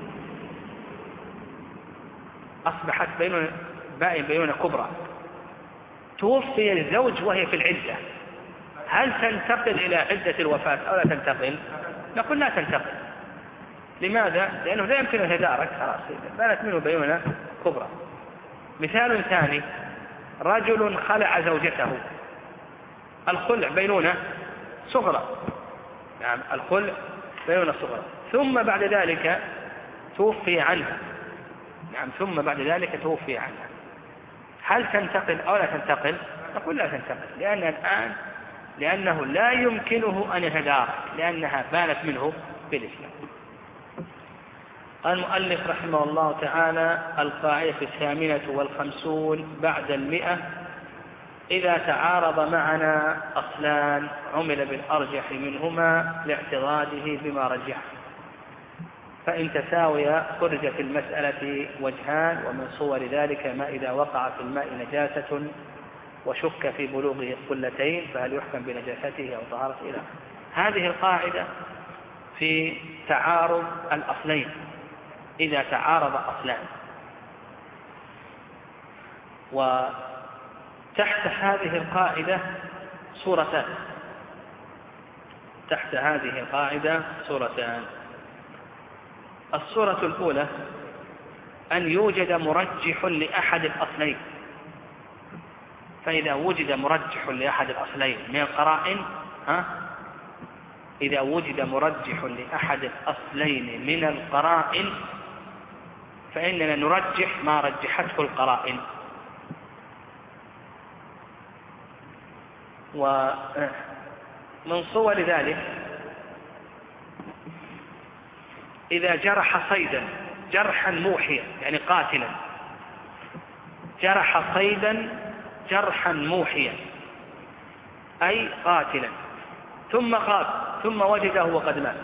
أصبحت بينونة بائن بينونة كبرى، توفي الزوج وهي في العدة، هل تنتقل إلى عدة الوفاة أو لا تنتقل؟ نقول لا تنتقل. لماذا؟ لأنه لا يمكن أن يتدارك، خلاص بانت منه بينونة كبرى. مثال ثاني رجل خلع زوجته، الخلع بينونة صغرى، نعم الخلع بينونة صغرى، ثم بعد ذلك توفي عنها، نعم ثم بعد ذلك توفي عنها، هل تنتقل أو لا تنتقل؟ نقول لا تنتقل، لأن الآن لأنه لا يمكنه أن يتدارك، لأنها بانت منه بالإسلام. المؤلف رحمه الله تعالى: القاعدة الثامنة والخمسون بعد المئة: إذا تعارض معنا أصلان عمل بالأرجح منهما لاعتضاده بما رجح، فإن تساويا خرجت المسألة وجهان، ومن صور ذلك ما إذا وقع في الماء نجاسة وشك في بلوغه القلتين فهل يحكم بنجاسته أو طهارته إلى آخره. هذه القاعدة في تعارض الأصلين، إذا تعارض أصلان. وتحت هذه القاعدة صورتان، تحت هذه القاعدة صورتان. الصورة الأولى أن يوجد مرجح لأحد الأصلين، فإذا وجد مرجح لأحد الأصلين من القرائن ها إذا وجد مرجح لأحد الأصلين من القرائن فإننا نرجح ما رجحته القرائن. ومن صور ذلك إذا جرح صيدا جرحا موحيا، يعني قاتلا، جرح صيدا جرحا موحيا أي قاتلا، ثم غاب ثم وجده وقد مات،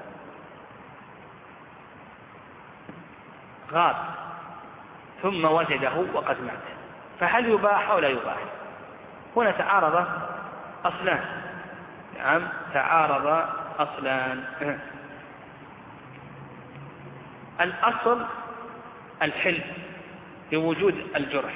غاب ثم وجده وقد مات، فهل يباح أو لا يباح؟ هنا تعارض أصلان. نعم، تعارض أصلان. الأصل الحل لوجود الجرح،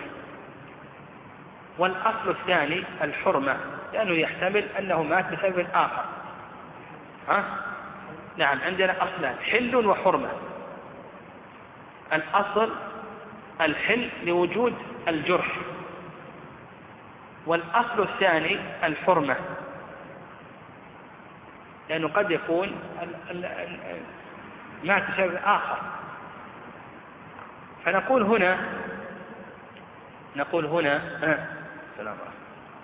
والأصل الثاني الحرمة لأنه يحتمل أنه مات بسبب آخر. ها؟ نعم، عندنا أصلان حل وحرمة. الأصل الحل لوجود الجرح، والأصل الثاني الحرمة لأنه قد يكون مات بسبب آخر. فنقول هنا نقول هنا سلام عليكم.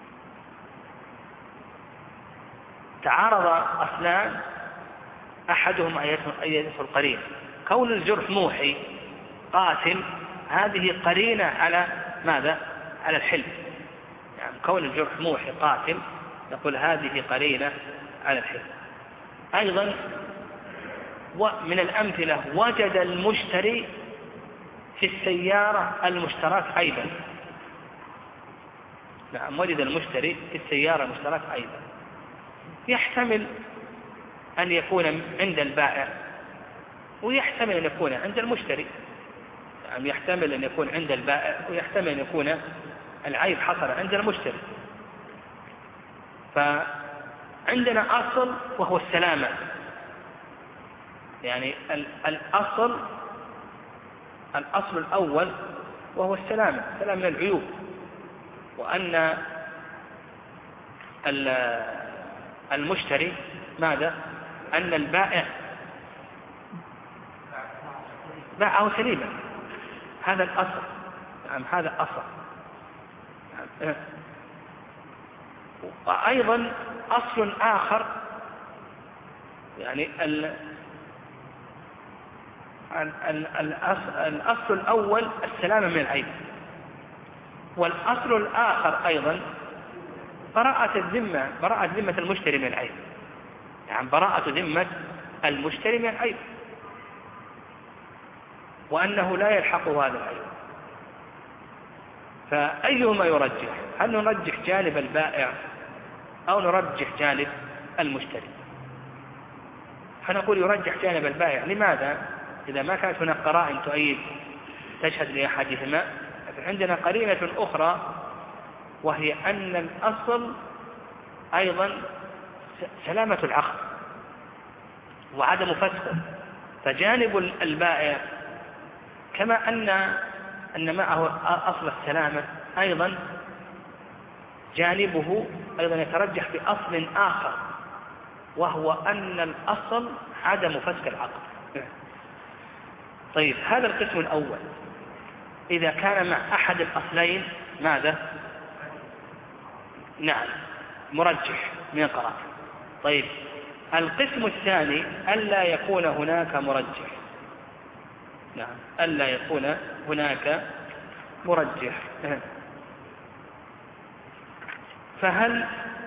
تعارض أصلان أحدهما أيته القرين. كون الجرح موحي قاتل هذه قرينة على ماذا؟ على الحل. يعني كون الجرح موحي قاتل نقول هذه قرينة على الحل. أيضا ومن الأمثلة وجد المشتري في السيارة المشترات عيبا. نعم، وجد المشتري في السيارة المشترات عيبا، يحتمل أن يكون عند البائع ويحتمل أن يكون عند المشتري. نعم، يحتمل أن يكون عند البائع ويحتمل أن يكون العيب حصل عند المشتري. فعندنا أصل وهو السلامة، يعني الأصل الأصل الأول وهو السلامة، سلام من العيوب، وأن المشتري ماذا؟ أن البائع باعه سليما، هذا الأصل. نعم، هذا أصل. وأيضا أصل آخر، يعني ال الأصل الأول السلامة من العيب، والأصل الآخر أيضا براءة الذمة، براءة ذمة المشتري من العيب. يعني براءة ذمة المشتري من العيب، وأنه لا يلحقه هذا العيب. فأيهما يرجح؟ هل نرجح جانب البائع أو نرجح جانب المشتري؟ فنقول يرجح جانب البائع. لماذا؟ إذا ما كانت هناك قرائن تؤيد تشهد لأحدهما، عندنا قرينة أخرى وهي أن الأصل أيضا سلامة العقد وعدم فسخه. فجانب البائع كما أن أن معه أصل السلامة أيضا جانبه أيضا يترجح بأصل آخر، وهو أن الأصل عدم فسخ العقد. طيب، هذا القسم الأول إذا كان مع أحد الأصلين ماذا؟ نعم مرجح من القرائن. طيب القسم الثاني ألا يكون هناك مرجح. نعم ألا يكون هناك مرجح. فهل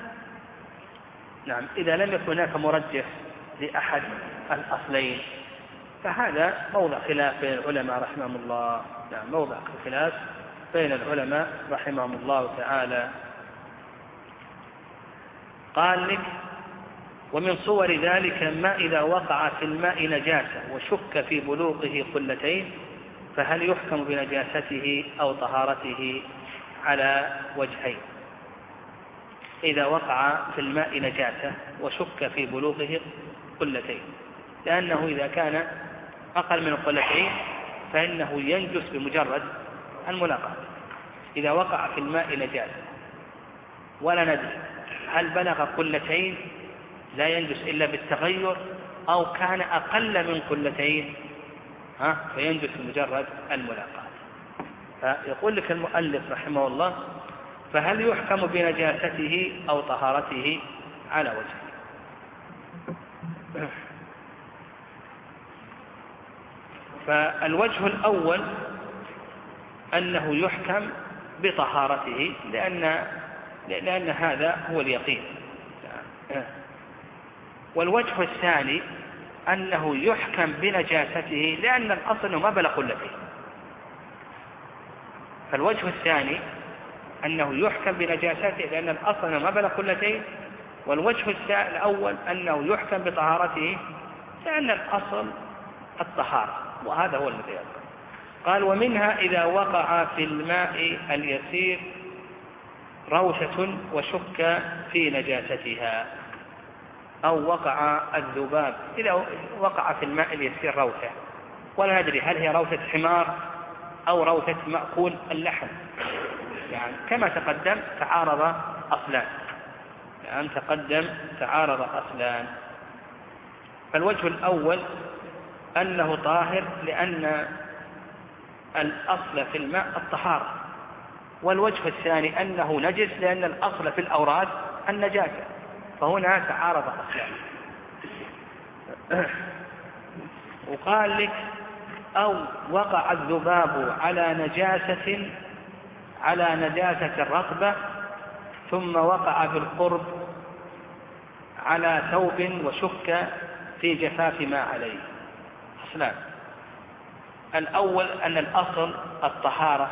نعم إذا لم يكن هناك مرجح لأحد الأصلين فهذا موضع خلاف بين العلماء رحمهم الله. نعم موضع خلاف بين العلماء رحمهم الله تعالى. قال لك ومن صور ذلك ما إذا وقع في الماء نجاسة وشك في بلوغه قلتين فهل يحكم بنجاسته أو طهارته على وجهين. إذا وقع في الماء نجاسة وشك في بلوغه قلتين، لأنه إذا كان أقل من القلتين فإنه ينجس بمجرد الملاقاة. إذا وقع في الماء نجاسة ولا ندري هل بلغ قلتين لا ينجس إلا بالتغير أو كان أقل من قلتين ها فينجس بمجرد الملاقاة. فيقول لك المؤلف رحمه الله فهل يحكم بنجاسته أو طهارته على وجهين. فالوجه الأول أنه يحكم بطهارته لأن, لأن هذا هو اليقين. والوجه الثاني أنه يحكم بنجاسته لأن الأصل ما بلغ قلتين. فالوجه الثاني أنه يحكم بنجاسته لأن الأصل ما بلغ قلتين، والوجه الأول أنه يحكم بطهارته لأن الأصل الطهارة، وهذا هو الذي يبقى. قال ومنها إذا وقع في الماء اليسير روشة وشك في نجاستها، أو وقع الذباب. إذا وقع في الماء اليسير روشة ولا ندري هل هي روشة حمار أو روشة مأكول اللحم، يعني كما تقدم تعارض أصلان، يعني تقدم تعارض أصلان. فالوجه الأول أنه طاهر لأن الأصل في الماء الطهارة، والوجه الثاني أنه نجس لأن الأصل في الأوراد النجاسة، فهنا تعارض أصلان. وقال لك أو وقع الذباب على نجاسة على نجاسة الرطبة ثم وقع بالقرب على ثوب وشك في جفاف ما عليه. أصلان: الأول أن الأصل الطهارة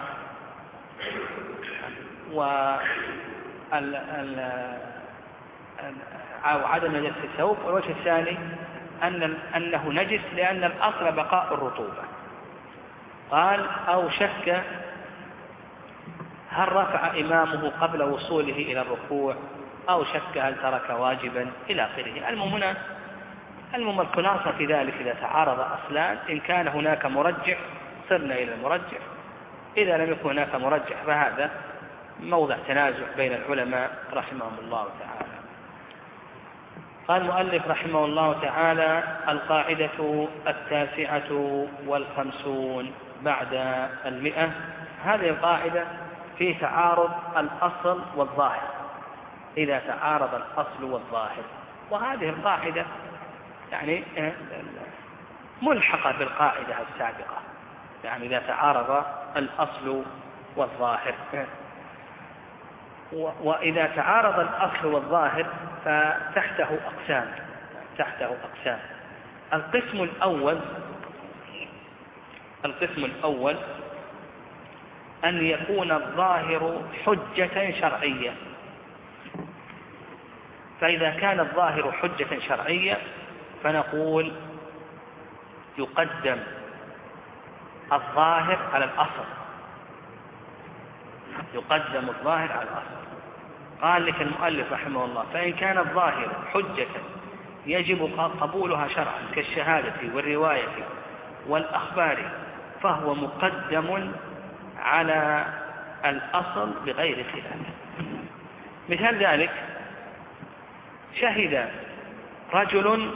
أو عدم نجاسة الثوب، والوجه الثاني أن أنه نجس لأن الأصل بقاء الرطوبة. قال أو شك هل رفع إمامه قبل وصوله إلى الركوع أو شك هل ترك واجبا إلى آخره. المهم هنا المهم الخلاصة في ذلك إذا تعارض أصلان إن كان هناك مرجح صرنا إلى المرجح، إذا لم يكن هناك مرجح فهذا موضع تنازع بين العلماء رحمهم الله تعالى. قال المؤلف رحمه الله تعالى: القاعدة التاسعة والخمسون بعد المئة. هذه القاعدة في تعارض الأصل والظاهر، إذا تعارض الأصل والظاهر، وهذه القاعدة يعني ملحقة بالقاعدة السابقة، يعني إذا تعارض الأصل والظاهر. وإذا تعارض الأصل والظاهر فتحته أقسام تحته أقسام القسم الأول القسم الأول أن يكون الظاهر حجة شرعية. فإذا كان الظاهر حجة شرعية فنقول يقدم الظاهر على الأصل يقدم الظاهر على الأصل. قال لك المؤلف رحمه الله: فإن كان الظاهر حجة يجب قبولها شرعا كالشهادة والرواية والأخبار فهو مقدم على الأصل بغير خلاف. مثال ذلك: شهد رجل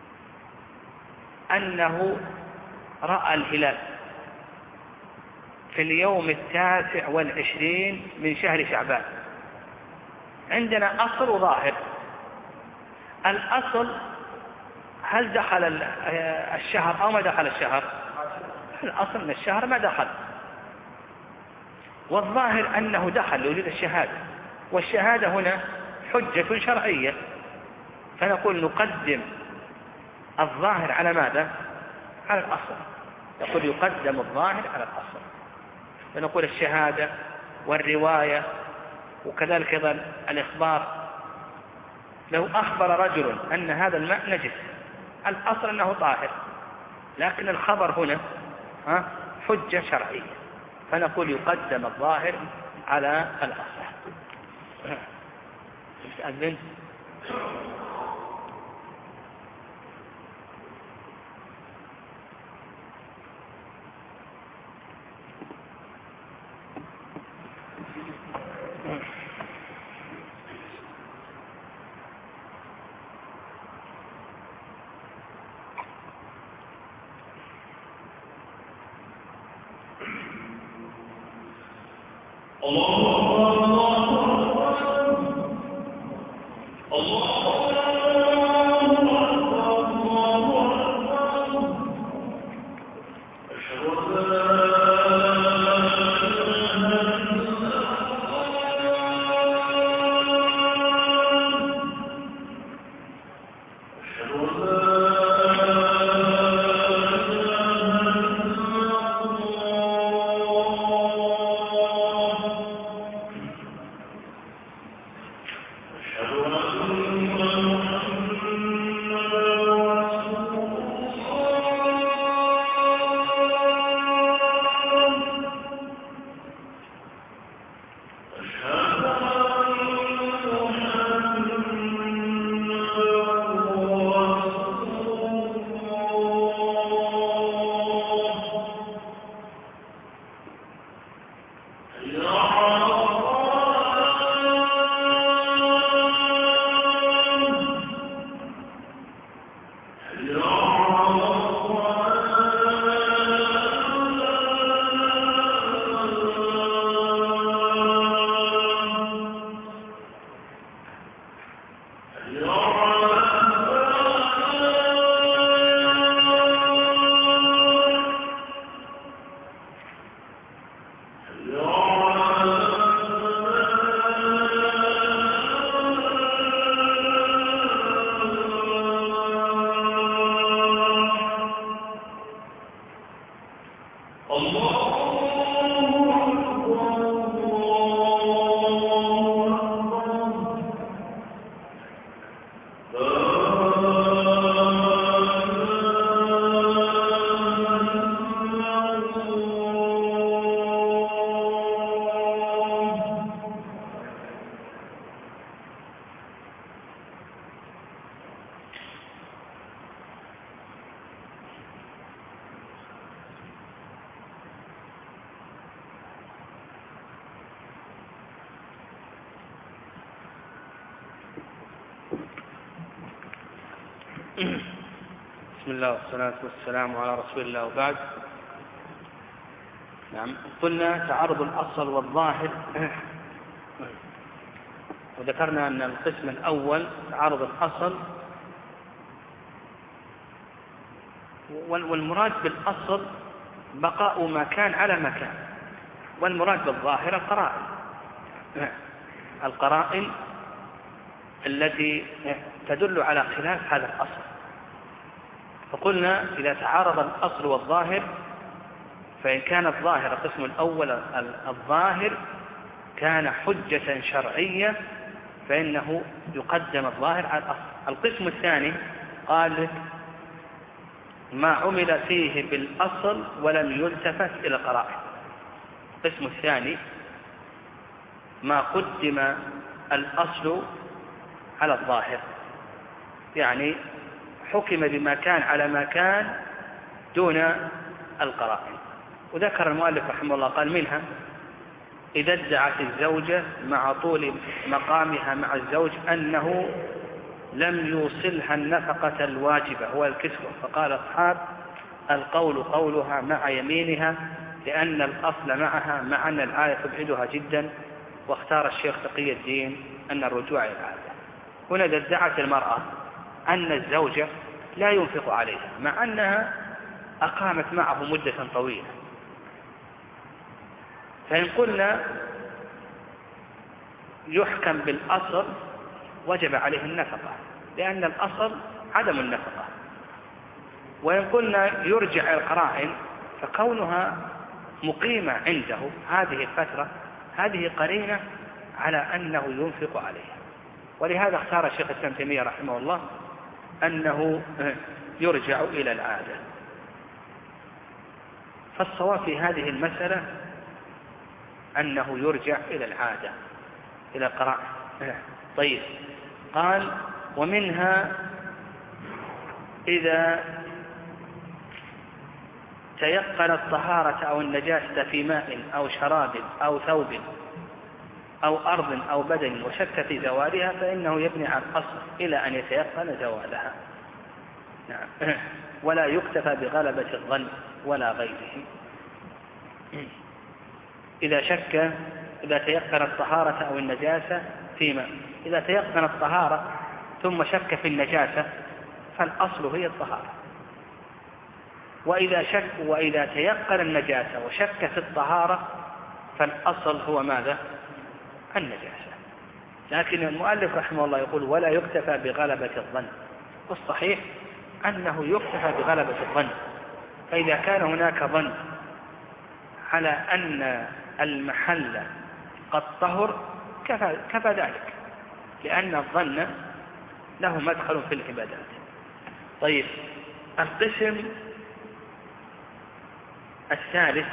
أنه رأى الهلال في اليوم التاسع والعشرين من شهر شعبان. عندنا أصل وظاهر. الأصل هل دخل الشهر أو ما دخل الشهر؟ الأصل أن الشهر ما دخل، والظاهر أنه دخل لوجود الشهادة، والشهادة هنا حجة شرعية، فنقول نقدم الظاهر على ماذا؟ على الأصل. نقول يقدم الظاهر على الأصل، فنقول الشهادة والرواية وكذلك أيضا الإخبار. لو أخبر رجل أن هذا الماء نجس، الأصل أنه طاهر، لكن الخبر هنا حجة شرعية، فنقول يقدم الظاهر على الأصل. أذن بسم الله والصلاة والسلام على رسول الله وبعد. نعم، قلنا تعارض الأصل والظاهر، وذكرنا أن القسم الأول تعارض الأصل، والمراد بالأصل بقاء ما كان على ما كان، والمراد بالظاهر القرائن القرائن التي تدل على خلاف هذا الأصل. فقلنا إذا تعارض الأصل والظاهر، فإن كان الظاهر القسم الأول الظاهر كان حجة شرعية، فإنه يقدم الظاهر على الأصل. القسم الثاني قال ما عمل فيه بالأصل ولم يلتفت إلى القرائن. القسم الثاني ما قدم الأصل على الظاهر، يعني حكم بما كان على ما كان دون القرائن. وذكر المؤلف رحمه الله قال منها إذا ادعت الزوجة مع طول مقامها مع الزوج أنه لم يوصلها النفقة الواجبة هو الكسوة، فقال أصحاب القول قولها مع يمينها لأن الأصل معها مع أن الآية تبعدها جدا، واختار الشيخ تقي الدين أن الرجوع إلى العادة. هنا إذا ادعت المرأة أن الزوجة لا ينفق عليها مع أنها أقامت معه مدة طويلة، فإن قلنا يحكم بالأصل وجب عليه النفقة، لأن الأصل عدم النفقة. وإن قلنا يرجع القرائن، فكونها مقيمة عنده هذه الفترة هذه قرينة على أنه ينفق عليها، ولهذا اختار الشيخ الإسلام تيمية رحمه الله أنه يرجع إلى العادة. فالصواب في هذه المسألة أنه يرجع إلى العادة، إلى القرائن. طيب، قال ومنها إذا تيقن الطهارة أو النجاسة في ماء أو شراب أو ثوب أو أرض أو بدن وشك في زوالها فإنه يبني على الأصل إلى أن يتيقن زوالها. نعم. ولا يكتفى بغلبة الظن ولا غيره. إذا شك إذا تيقن الطهارة أو النجاسة في ماء، إذا تيقن الطهارة ثم شك في النجاسة فالأصل هي الطهارة. وإذا شك وإذا تيقن النجاسة وشك في الطهارة فالأصل هو ماذا؟ النجاسة. لكن المؤلف رحمه الله يقول ولا يكتفى بغلبة الظن، والصحيح أنه يكتفى بغلبة الظن. فإذا كان هناك ظن على أن المحل قد طهر كفى, كفى ذلك، لأن الظن له مدخل في العبادات. طيب، القسم الثالث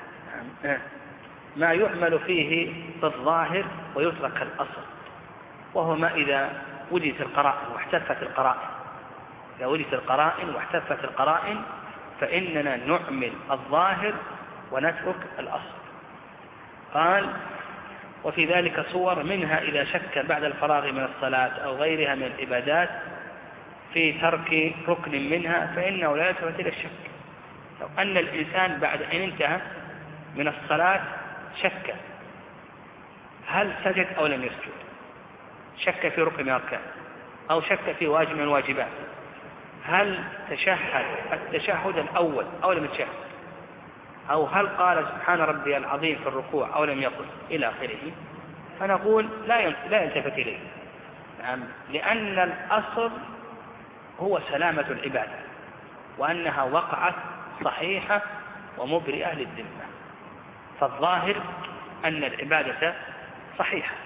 ما يعمل فيه في الظاهر ويترك الأصل، وهو ما إذا وجدت القرائن واحتفت القرائن إذا وجدت القرائن واحتفت القرائن فإننا نعمل الظاهر ونترك الأصل. قال وفي ذلك صور، منها إذا شك بعد الفراغ من الصلاة أو غيرها من العبادات في ترك ركن منها فإنه لا يلتفت إلى الشك. لو أن الإنسان بعد أن انتهى من الصلاة شك هل سجد أو لم يسجد، شك في ركن من الأركان أو شك في واجب من الواجبات، هل تشهد التشهد الأول أو لم يتشهد، أو هل قال سبحان ربي العظيم في الركوع أو لم يقل إلى آخره، فنقول لا لا يلتفت إليه. نعم، لأن الأصل هو سلامة العبادة وأنها وقعت صحيحة ومبرئة للذمة، فالظاهر أن العبادة صحيحة،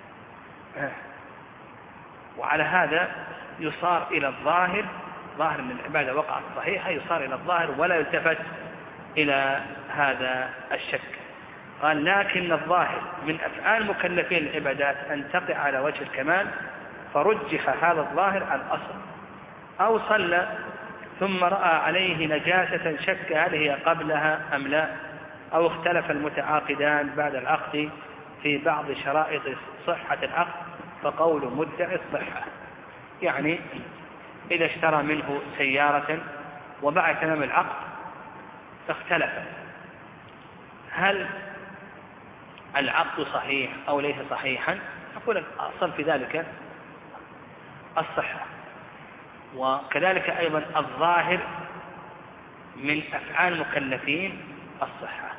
وعلى هذا يصار إلى الظاهر، ظاهر من العبادة وقعت صحيحة يصار إلى الظاهر ولا يلتفت إلى هذا الشك. قال لكن الظاهر من أفعال مكلفين العبادات أن تقع على وجه الكمال، فرجح هذا الظاهر عن الأصل. أو صلى ثم رأى عليه نجاسة شك هل هي قبلها أم لا، أو اختلف المتعاقدان بعد العقد في بعض شرائط صحة العقد فقول مدعي الصحة. يعني إذا اشترى منه سيارة وبعد تمام العقد اختلف هل العقد صحيح أو ليس صحيحا، نقول الأصل في ذلك الصحة. وكذلك أيضا الظاهر من أفعال المكلفين الصحة،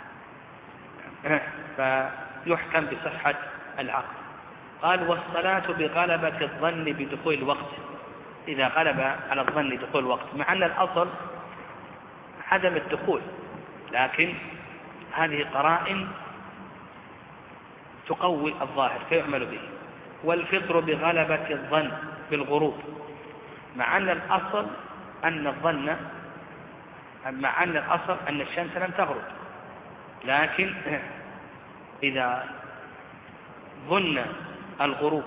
فيحكم بصحة العقد. قال والصلاة بغلبة الظن بدخول الوقت، إذا غلب على الظن دخول الوقت، مع أن الأصل عدم الدخول، لكن هذه قرائن تقوي الظاهر فيعمل به. والفطر بغلبة الظن بالغروب، مع أن الأصل أن الظن مع أن الأصل أن الشمس لم تغرب، لكن إذا ظن الغروب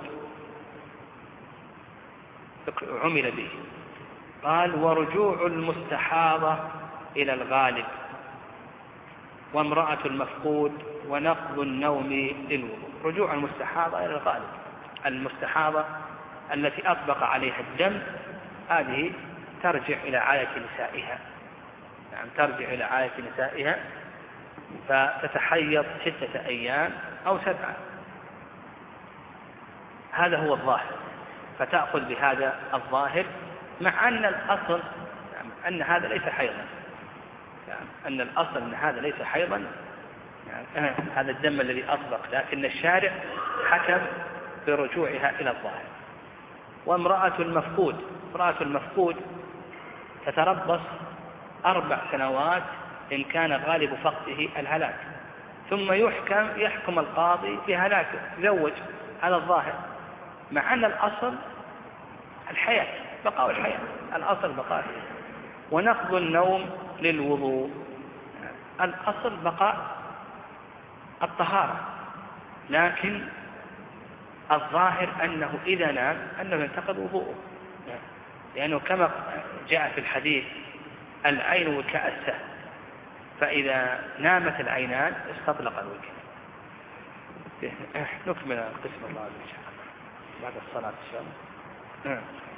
عمل به. قال ورجوع المستحاضة إلى الغالب وامرأة المفقود ونقض النوم للوضوء. رجوع المستحاضة إلى الغالب، المستحاضة التي أطبق عليها الدم هذه ترجع إلى عادة نسائها. نعم، ترجع إلى عادة نسائها فتتحيض ستة أيام أو سبعة، هذا هو الظاهر، فتأخذ بهذا الظاهر، مع أن الأصل يعني أن هذا ليس حيضا، يعني أن الأصل أن هذا ليس حيضا، يعني هذا الدم الذي أطلق، لكن الشارع حكم برجوعها إلى الظاهر. وامرأة المفقود، امرأة المفقود تتربص أربع سنوات إن كان غالب فقده الهلاك، ثم يحكم يحكم القاضي بهلاكه، يزوج، هذا الظاهر، مع أن الأصل الحياة، بقاء الحياة، الأصل بقاء. ونقض النوم للوضوء، الأصل بقاء الطهارة، لكن الظاهر أنه إذا نام أنه ينتقض وضوءه، لأنه كما جاء في الحديث العين وكاء السهم، فإذا نامت العينان استطلق الوجه. نكمل قسم الله إن شاء الله بعد الصلاة إن شاء الله.